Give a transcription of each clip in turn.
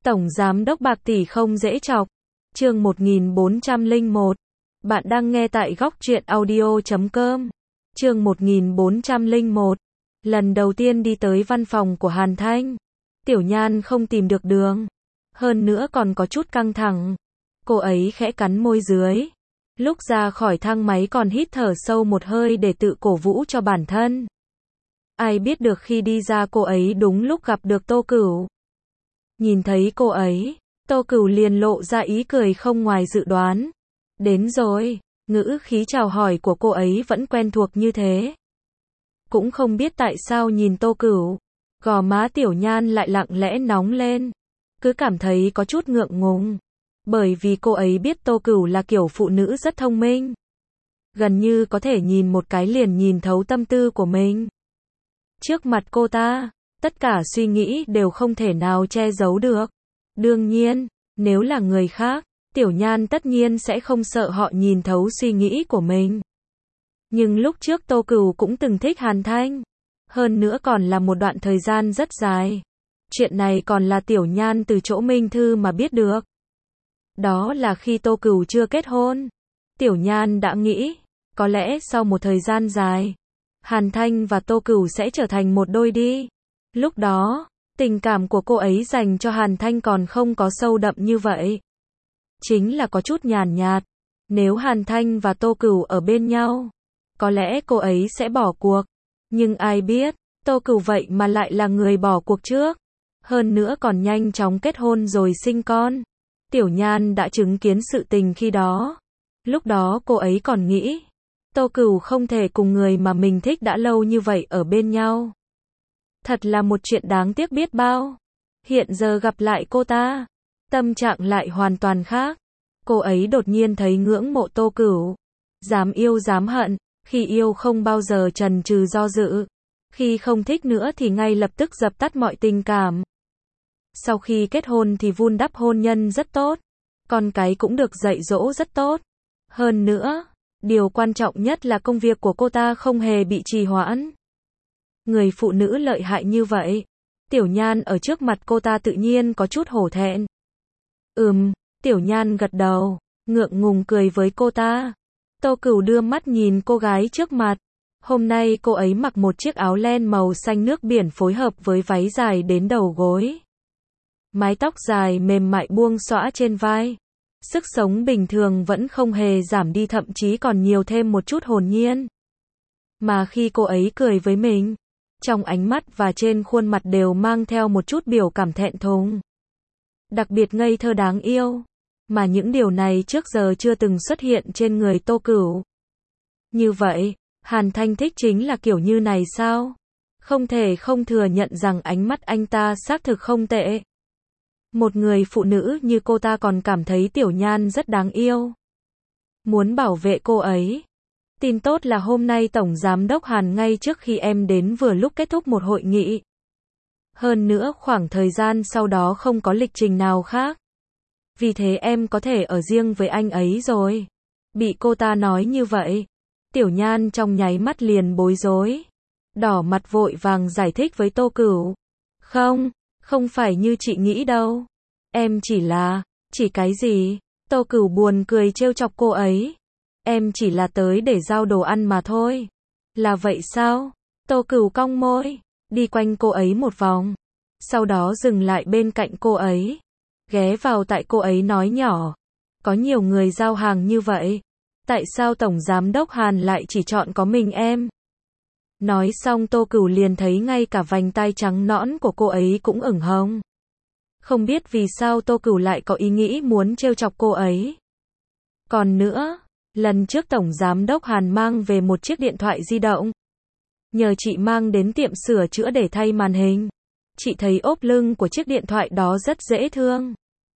Tổng giám đốc bạc tỷ không dễ chọc. Chương 1401. Bạn đang nghe tại góc truyện audio.com. Chương 1401. Lần đầu tiên đi tới văn phòng của Hàn Thanh, Tiểu Nhan không tìm được đường. Hơn nữa còn có chút căng thẳng. Cô ấy khẽ cắn môi dưới. Lúc ra khỏi thang máy còn hít thở sâu một hơi để tự cổ vũ cho bản thân. Ai biết được khi đi ra cô ấy đúng lúc gặp được Tô Cửu. Nhìn thấy cô ấy, Tô Cửu liền lộ ra ý cười không ngoài dự đoán. Đến rồi, ngữ khí chào hỏi của cô ấy vẫn quen thuộc như thế. Cũng không biết tại sao nhìn Tô Cửu, gò má Tiểu Nhan lại lặng lẽ nóng lên. Cứ cảm thấy có chút ngượng ngùng. Bởi vì cô ấy biết Tô Cửu là kiểu phụ nữ rất thông minh. Gần như có thể nhìn một cái liền nhìn thấu tâm tư của mình. Trước mặt cô ta, tất cả suy nghĩ đều không thể nào che giấu được. Đương nhiên, nếu là người khác, Tiểu Nhan tất nhiên sẽ không sợ họ nhìn thấu suy nghĩ của mình. Nhưng lúc trước Tô Cửu cũng từng thích Hàn Thanh. Hơn nữa còn là một đoạn thời gian rất dài. Chuyện này còn là Tiểu Nhan từ chỗ Minh Thư mà biết được. Đó là khi Tô Cửu chưa kết hôn. Tiểu Nhan đã nghĩ, có lẽ sau một thời gian dài, Hàn Thanh và Tô Cửu sẽ trở thành một đôi đi. Lúc đó, tình cảm của cô ấy dành cho Hàn Thanh còn không có sâu đậm như vậy. Chính là có chút nhàn nhạt. Nếu Hàn Thanh và Tô Cửu ở bên nhau, có lẽ cô ấy sẽ bỏ cuộc. Nhưng ai biết, Tô Cửu vậy mà lại là người bỏ cuộc trước. Hơn nữa còn nhanh chóng kết hôn rồi sinh con. Tiểu Nhan đã chứng kiến sự tình khi đó. Lúc đó cô ấy còn nghĩ, Tô Cửu không thể cùng người mà mình thích đã lâu như vậy ở bên nhau. Thật là một chuyện đáng tiếc biết bao. Hiện giờ gặp lại cô ta, tâm trạng lại hoàn toàn khác. Cô ấy đột nhiên thấy ngưỡng mộ Tô Cửu. Dám yêu dám hận, khi yêu không bao giờ chần chừ do dự. Khi không thích nữa thì ngay lập tức dập tắt mọi tình cảm. Sau khi kết hôn thì vun đắp hôn nhân rất tốt. Con cái cũng được dạy dỗ rất tốt. Hơn nữa, điều quan trọng nhất là công việc của cô ta không hề bị trì hoãn. Người phụ nữ lợi hại như vậy. Tiểu Nhan ở trước mặt cô ta tự nhiên có chút hổ thẹn. Tiểu Nhan gật đầu, ngượng ngùng cười với cô ta. Tô Cửu đưa mắt nhìn cô gái trước mặt. Hôm nay cô ấy mặc một chiếc áo len màu xanh nước biển phối hợp với váy dài đến đầu gối. Mái tóc dài mềm mại buông xõa trên vai. Sức sống bình thường vẫn không hề giảm đi, thậm chí còn nhiều thêm một chút hồn nhiên. Mà khi cô ấy cười với mình, trong ánh mắt và trên khuôn mặt đều mang theo một chút biểu cảm thẹn thùng. Đặc biệt ngây thơ đáng yêu. Mà những điều này trước giờ chưa từng xuất hiện trên người Tô Cửu. Như vậy, Hàn Thanh thích chính là kiểu như này sao? Không thể không thừa nhận rằng ánh mắt anh ta xác thực không tệ. Một người phụ nữ như cô ta còn cảm thấy Tiểu Nhan rất đáng yêu. Muốn bảo vệ cô ấy. Tin tốt là hôm nay Tổng Giám đốc Hàn ngay trước khi em đến vừa lúc kết thúc một hội nghị. Hơn nữa khoảng thời gian sau đó không có lịch trình nào khác. Vì thế em có thể ở riêng với anh ấy rồi. Bị cô ta nói như vậy, Tiểu Nhan trong nháy mắt liền bối rối. Đỏ mặt vội vàng giải thích với Tô Cửu. Không phải như chị nghĩ đâu. Em chỉ cái gì? Tô Cửu buồn cười trêu chọc cô ấy. Em chỉ là tới để giao đồ ăn mà thôi. Là vậy sao? Tô Cửu cong môi, đi quanh cô ấy một vòng. Sau đó dừng lại bên cạnh cô ấy. Ghé vào tại cô ấy nói nhỏ. Có nhiều người giao hàng như vậy. Tại sao Tổng Giám đốc Hàn lại chỉ chọn có mình em? Nói xong Tô Cửu liền thấy ngay cả vành tai trắng nõn của cô ấy cũng ửng hồng. Không biết vì sao Tô Cửu lại có ý nghĩ muốn trêu chọc cô ấy. Còn nữa, lần trước Tổng Giám đốc Hàn mang về một chiếc điện thoại di động. Nhờ chị mang đến tiệm sửa chữa để thay màn hình. Chị thấy ốp lưng của chiếc điện thoại đó rất dễ thương.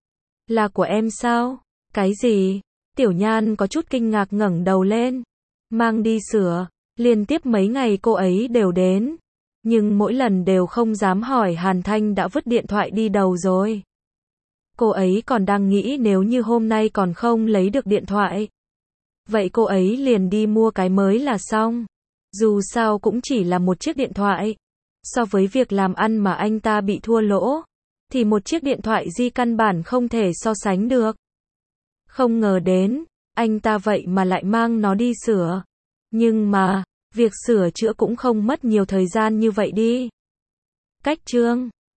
Là của em sao? Cái gì? Tiểu Nhan có chút kinh ngạc ngẩng đầu lên. Mang đi sửa. Liên tiếp mấy ngày cô ấy đều đến. Nhưng mỗi lần đều không dám hỏi Hàn Thanh đã vứt điện thoại đi đâu rồi. Cô ấy còn đang nghĩ nếu như hôm nay còn không lấy được điện thoại. Vậy cô ấy liền đi mua cái mới là xong. Dù sao cũng chỉ là một chiếc điện thoại. So với việc làm ăn mà anh ta bị thua lỗ. thì một chiếc điện thoại di căn bản không thể so sánh được. Không ngờ đến, anh ta vậy mà lại mang nó đi sửa. Nhưng mà, việc sửa chữa cũng không mất nhiều thời gian như vậy đi. Cách chương